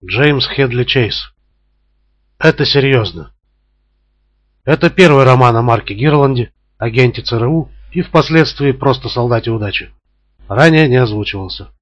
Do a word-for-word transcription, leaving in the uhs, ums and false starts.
Джеймс Хедли Чейз. Это серьезно. Это первый роман о Марке Гирланде, агенте ЦРУ и впоследствии просто солдате удачи. Ранее не озвучивался.